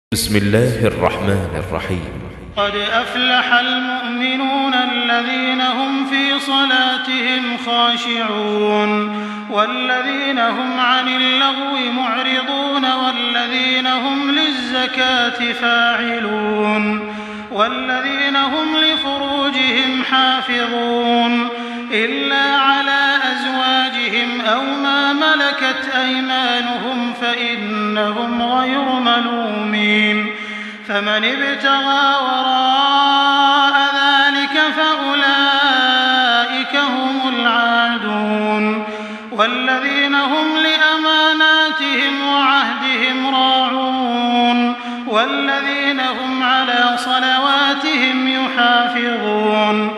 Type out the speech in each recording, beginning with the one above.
بسم الله الرحمن الرحيم. قد أفلح المؤمنون الذين هم في صلاتهم خاشعون والذين هم عن اللغو معرضون والذين هم للزكاة فاعلون والذين هم لفروجهم حافظون إلا على أزواجهم أو ما ملكت أيمانهم فإنهم غير ملومين فمن ابتغى وراء ذلك فأولئك هم العادون والذين هم لأماناتهم وعهدهم راعون والذين هم على صلواتهم يحافظون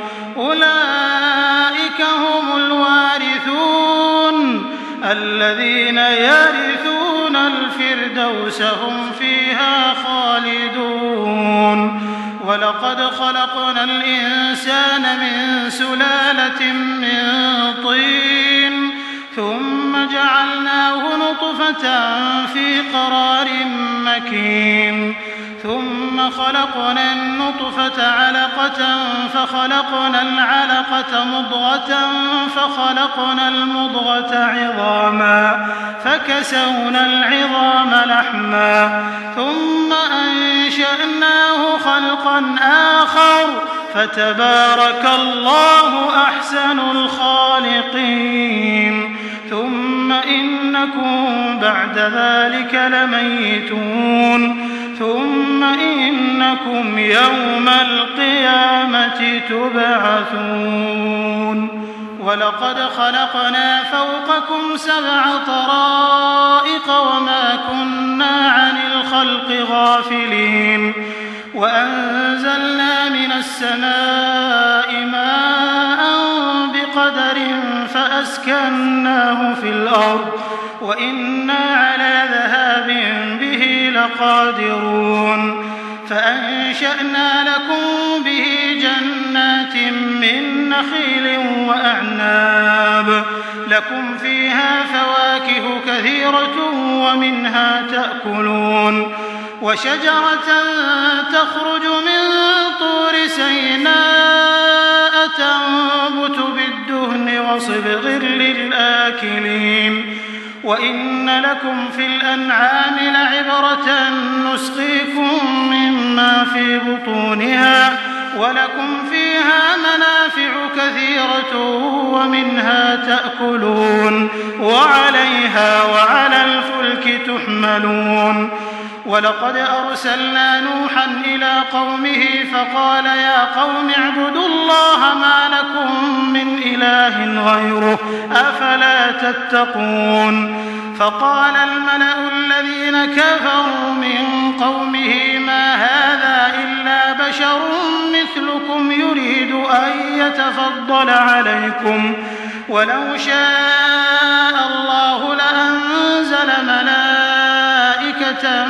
أولئك هم الوارثون الذين يرثون الفردوس هم فيها خالدون ولقد خلقنا الإنسان من سلالة من طين ثم جعلناه نطفة في قرار مكين ثم خلقنا النطفة علقة فخلقنا العلقة مضغة فخلقنا المضغة عظاما فكسونا العظام لحما ثم أنشأناه خلقا آخر فتبارك الله أحسن الخالقين ثم إنكم بعد ذلك لميتون ثم إنكم يوم القيامة تبعثون ولقد خلقنا فوقكم 7 طرائق وما كنا عن الخلق غافلين وأنزلنا من السماء ماء بقدر فأسكناه في الأرض وإنا على ذهاب به لقادرون فأنشأنا لكم به جنات من نخيل وأعناب لكم فيها فواكه كثيرة ومنها تأكلون وشجرة تخرج من طور سيناء تنبت بالدهن وصبغ للآكلين وإن لكم في الأنعام لعبرة نسقيكم مما في بطونها ولكم فيها منافع كثيرة ومنها تأكلون وعليها وعلى الفلك تحملون ولقد أرسلنا نوحا إلى قومه فقال يا قوم اعبدوا الله ما لكم من إله غيره أفلا تتقون فقال الملأ الذين كفروا من قومه ما هذا إلا بشر مثلكم يريد أن يتفضل عليكم ولو شاء الله لأنزل ملائكة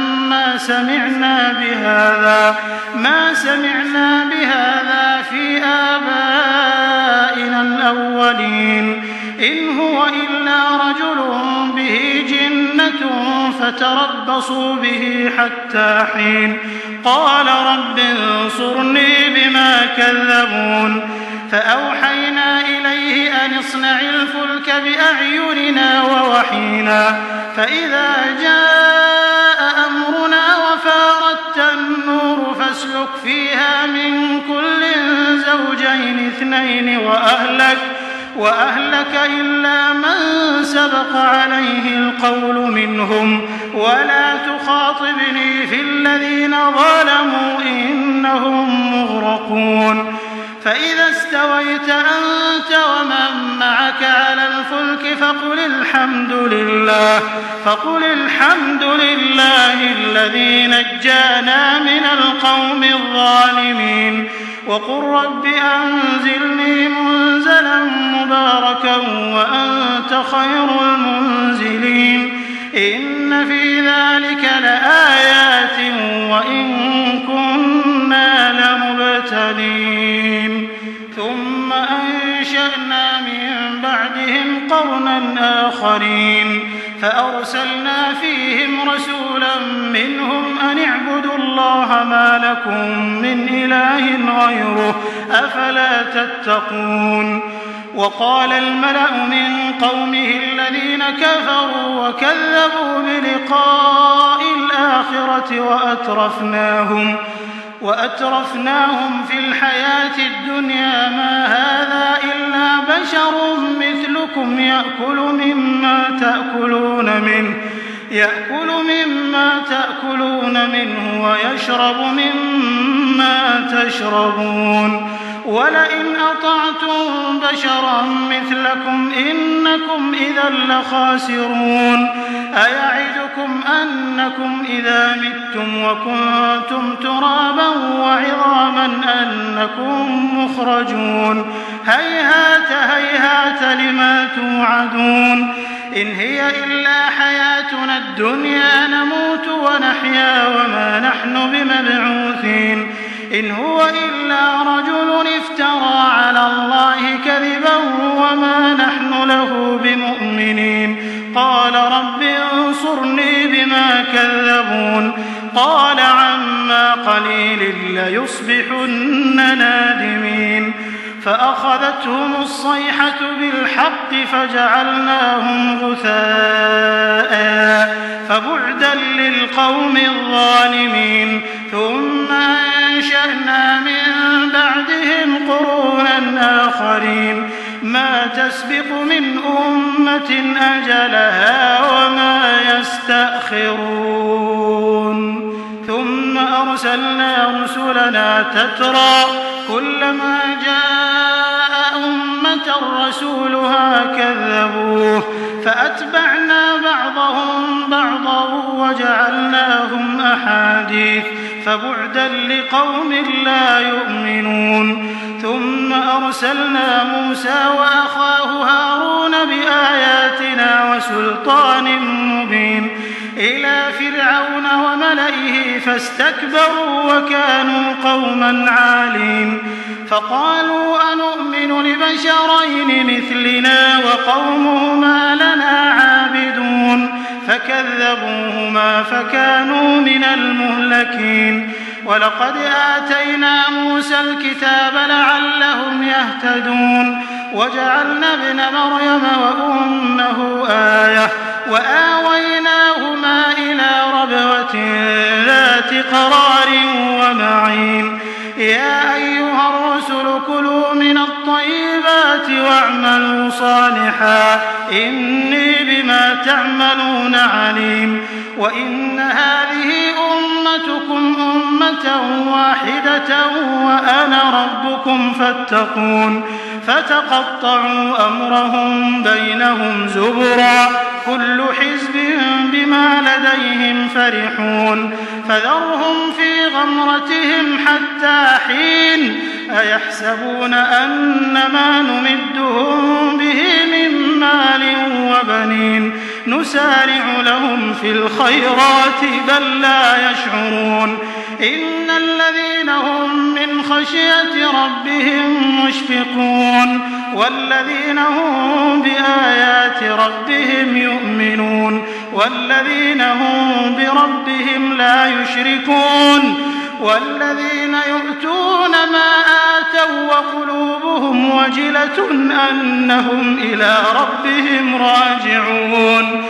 ما سمعنا بهذا في آبائنا الأولين إن هو إلا رجل به جنة فتربصوا به حتى حين قال رب انصرني بما كذبون فأوحينا إليه أن اصنع الفلك بأعيننا ووحينا فإذا جاء أمرنا وفارت النور فاسلك فيها من كل زوجين 2 وأهلك إلا من سبق عليه القول منهم ولا تخاطبني في الذين ظلموا إنهم مغرقون فإذا استويت أنت ومن معك على الفلك فقل الحمد لله الذي نجانا من القوم الظالمين وقل رب أنزلني منزلا مباركا وأنت خير المنزلين إن في ذلك لآيات وإن كنا لمبتلين ثم أنشأنا من بعدهم قرنا آخرين فأرسلنا فيهم رسولا منهم أن اعبدوا ما لكم من إله غيره أفلا تتقون. وقال الملأ من قومه الذين كفروا وكذبوا بلقاء الآخرة وأترفناهم في الحياة الدنيا ما هذا إلا بشر مثلكم يأكل مما تأكلون منه ويشرب مما تشربون ولئن أطعتم بشرا مثلكم إنكم إذا لخاسرون. أيعدكم أنكم إذا متم وكنتم ترابا وعظاما أنكم مخرجون. هيهات هيهات لما توعدون. إن هي إلا حياتنا الدنيا نموت ونحيا وما نحن بمبعوثين. إن هو إلا رجل افترى على الله كذبا وما نحن له بمؤمنين. قال رب انصرني بما كذبون. قال عما قليل ليصبحن نادمين. فأخذتهم الصيحة بالحق فجعلناهم غثاء فبعدا للقوم الظالمين. ثم أنشأنا من بعدهم قرونا آخرين ما تسبق من أمة أجلها وما يستأخرون. ثم أرسلنا رسلنا تترى كلما جاء أمة رسولها كذبوه فأتبعنا بعضهم بعضا وجعلناهم أحاديث فبعدا لقوم لا يؤمنون. ثم أرسلنا موسى وأخاه هارون بآياتنا وسلطان مبين إلى فرعون وملئه فاستكبروا وكانوا قوما عالين. فقالوا أنؤمن لبشرين مثلنا وقومهما لنا عابدون فكذبوهما فكانوا من المهلكين. ولقد آتينا موسى الكتاب لعلهم يهتدون. وجعلنا ابن مريم وأمه آية وآويناهما إلى ربوة ذات قرار ومعين. يا أيها الرسل كلوا من الطيبات واعملوا صالحا إني بما تعملون عليم. وإن هذه أمتكم أمة واحدة وأنا ربكم فاتقون. فتقطعوا أمرهم بينهم زبرا كل حزب بما لديهم فرحون. فذرهم في غمرتهم حتى حين. أيحسبون أن ما نمدهم به من مال وبنين نسارع لهم في الخيرات بل لا يشعرون. إن الذين هم من خشية ربهم مشفقون والذين هم بآيات ربهم يؤمنون والذين هم بربهم لا يشركون والذين يؤتون ما آتوا وقلوبهم وجلة أنهم إلى ربهم راجعون.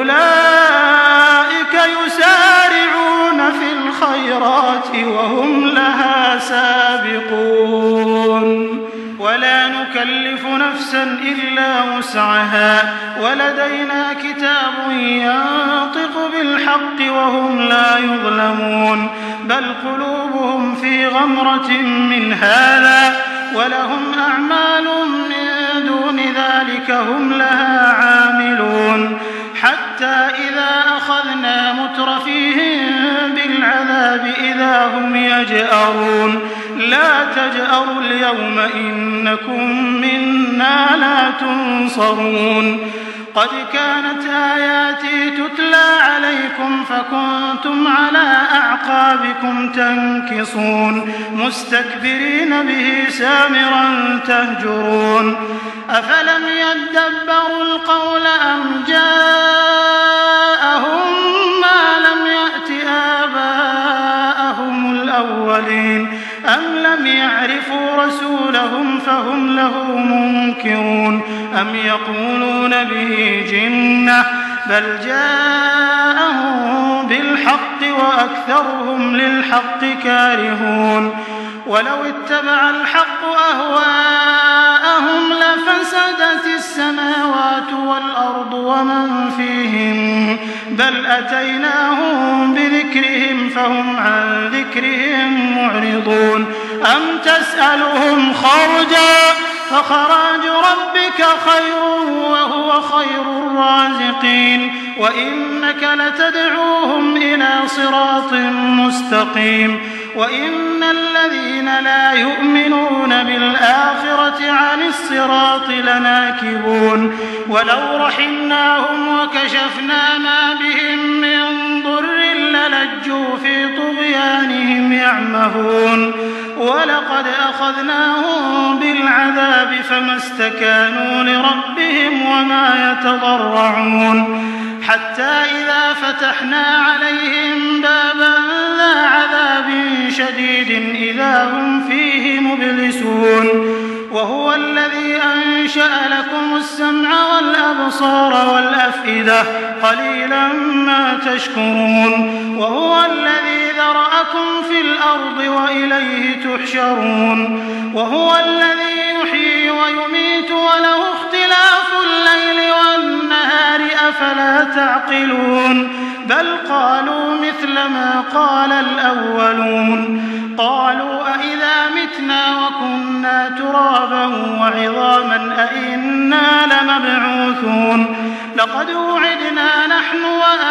أولئك يسارعون في الخيرات وهم لها سابقون. ولا نكلف نفسا إلا وسعها ولدينا كتاب ينطق بالحق وهم لا يظلمون. بل قلوبهم في غمرة من هذا ولهم أعمال من دون ذلك هم لها عاملون. حتى إذا أخذنا مترفيهم بالعذاب إذا هم يجأرون. لا تجأروا اليوم إنكم منا لا تنصرون. قد كانت آياتي تتلى عليكم فكنتم على أعقابكم تنكصون مستكبرين به سامرا تهجرون. أفلم يدبروا القول أم جاءهم ما لم يأت آباءهم الأولين أم لم يعرفوا رسولهم فهم له منكرون أم يقولون به جنة بل جاءهم بالحق وأكثرهم للحق كارهون ولو اتبع الحق أهواءهم لفسدت السماوات والأرض ومن فيهم بل أتيناهم بذكرهم فهم عن ذكرهم معرضون أم تسألهم خرجا فخراج ربك خير وهو خير الرازقين وإنك لتدعوهم إلى صراط مستقيم وإن الذين لا يؤمنون بالآخرة عن الصراط لناكبون ولو رحمناهم وكشفنا ما بهم من ضر للجوا في طغيانهم يعمهون ولقد أخذناهم بالعذاب فما استكانوا لربهم وما يتضرعون حتى إذا فتحنا عليهم بابا ذا عذاب شديد إذا هم فيه مبلسون وهو الذي أنشأ لكم السمع والأبصار والأفئدة قليلا ما تشكرون وهو الذي ذرأكم في الأرض وإليه تحشرون وهو الذي يحيي ويميت وله اختلاف الليل والنهار أفلا تعقلون بل قالوا مثل ما قال الأولون قالوا أإذا متنا وكنا ترابا وعظاما أإنا لمبعوثون لقد وعدنا نحن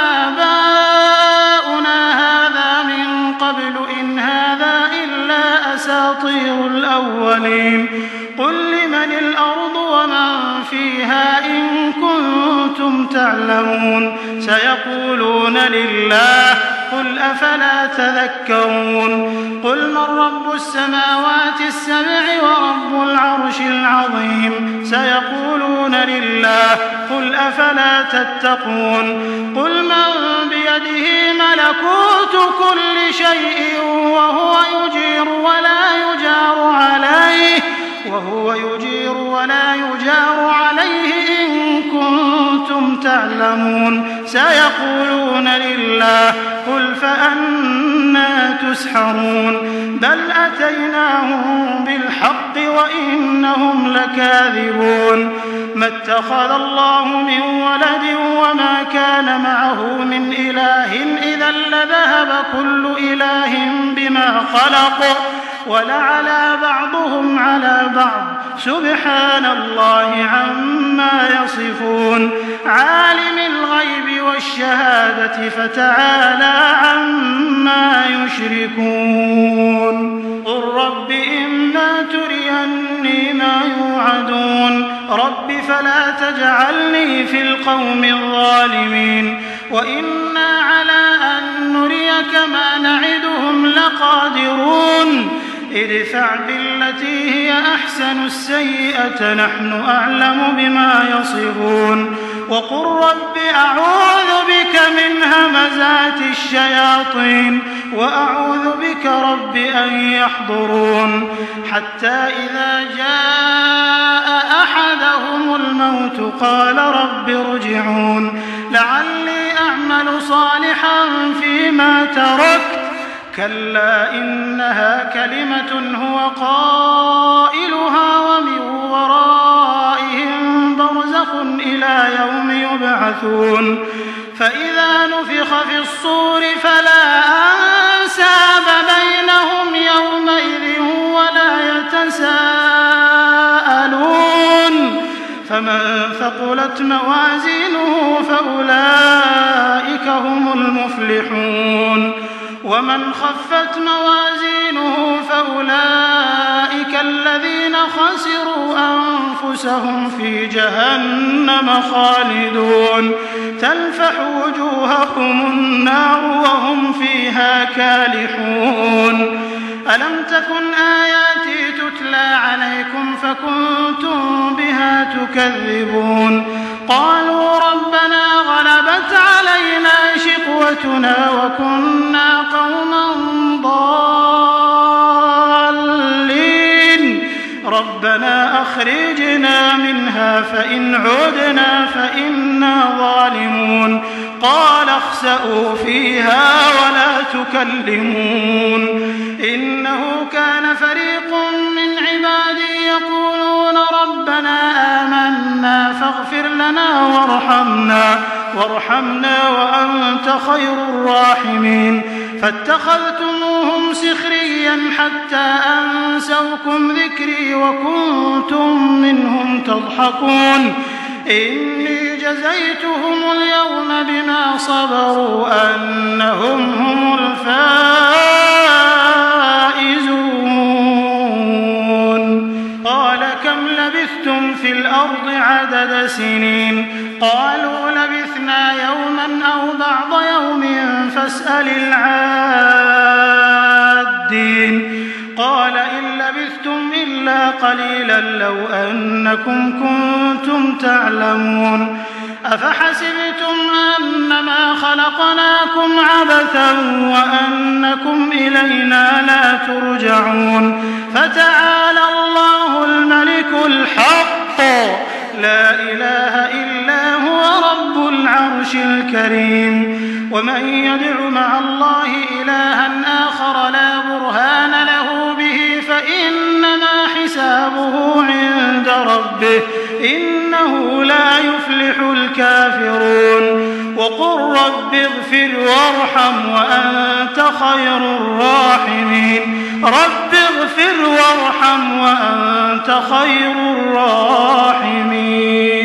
وآباؤنا هذا من قبل إن هذا إلا أساطير الأولين قل لمن الأرض ومن فيها إن كنتم تعلمون سيقولون لله قل أفلا تذكرون قل من رب السماوات السبع ورب العرش العظيم سيقولون لله قل أفلا تتقون قل من بيده ملكوت كل شيء وهو يجير ولا يجار عليه إن كنتم تعلمون سيقولون لله قل فأنى تسحرون بل أتيناهم بالحق وإنهم لكاذبون ما اتخذ الله من ولد وما كان معه من إله إذا لذهب كل إله بما خلق ولعلى بعضهم على بعض سبحان الله عما يصفون عالم الغيب والشهادة فتعالى عما يشركون قل رب إما تريني ما يوعدون رب فلا تجعلني في القوم الظالمين وإنا على أن نريك ما نعدهم لقادرون ادفع بالتي هي أحسن السيئة نحن أعلم بما يصفون وقل رب أعوذ بك من همزات الشياطين وأعوذ بك رب أن يحضرون حتى إذا جاء أحدهم الموت قال رب ارجعون لعلي أعمل صالحا فيما تركت كلا إنها كلمة هو قائلها ومن ورائهم برزخ إلى يوم يبعثون فإذا نفخ في الصور فلا أنساب بينهم يومئذ ولا يتساءلون فمن ثقلت موازينه فأولئك هم المفلحون ومن خفت موازينه فأولئك الذين خسروا أنفسهم في جهنم خالدون تلفح وجوههم النار وهم فيها كالحون ألم تكن آياتي تتلى عليكم فكنتم بها تكذبون قالوا ربنا غلبت علينا شقوتنا وكنا قوما ضالين ربنا أخرجنا منها فإن عدنا فإنا ظالمون قال اخسئوا فيها ولا تكلمون إنه كان فريق من عبادي يقولون ربنا آمنا فاغفر لنا وارحمنا وأنت خير الراحمين فاتخذتموهم سخريا حتى أنسوكم ذكري وكنتم منهم تضحكون إني جزيتهم اليوم بما صبروا أنهم هم الفائزون قال كم لبثتم في الأرض عدد سنين قالوا لبثنا يوما أو بعض يوم فاسأل العادين قال إن لبثتم إلا قليلا لو أنكم كنتم تعلمون أفحسبتم أنما خلقناكم عبثا وأنكم إلينا لا ترجعون فتعالى الله الملك الحق لا إله إلا هو رب العرش الكريم ومن يدع مع الله إلها آخر لا برهان له به فإنما حسابه عند ربه إنه لا يفلح الكافرون وقل رب اغفر وارحم وأنت خير الراحمين رب اغفر وارحم وأنت خير الراحمين